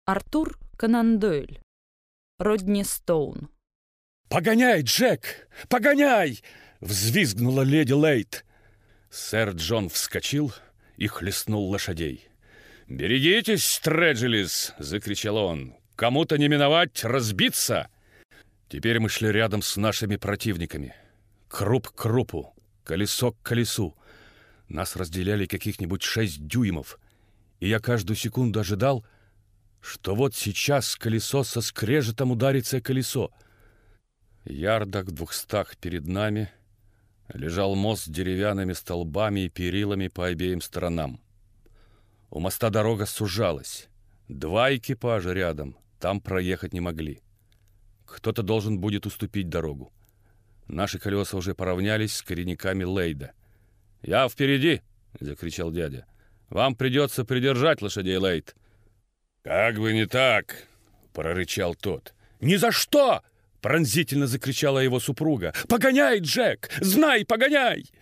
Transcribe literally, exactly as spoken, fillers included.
Артур Конан Дойль. Родни Стоун. «Погоняй, Джек! Погоняй!» — взвизгнула леди Лейт. Сэр Джон вскочил и хлестнул лошадей. «Берегитесь, Треджелис!» — закричал он. «Кому-то не миновать разбиться!» Теперь мы шли рядом с нашими противниками. Круп к крупу, колесо к колесу. Нас разделяли каких-нибудь шесть дюймов. И я каждую секунду ожидал, что вот сейчас колесо со скрежетом ударится о колесо. Ярдах в двухстах перед нами лежал мост с деревянными столбами и перилами по обеим сторонам. У моста дорога сужалась. Два экипажа рядом, там проехать не могли. Кто-то должен будет уступить дорогу. Наши колеса уже поравнялись с коренниками Лейда. «Я впереди!» — закричал дядя. «Вам придется придержать лошадей, Лейд». «Как бы не так!» — прорычал тот. «Ни за что!» — пронзительно закричала его супруга. «Погоняй, Джек! Знай, погоняй!»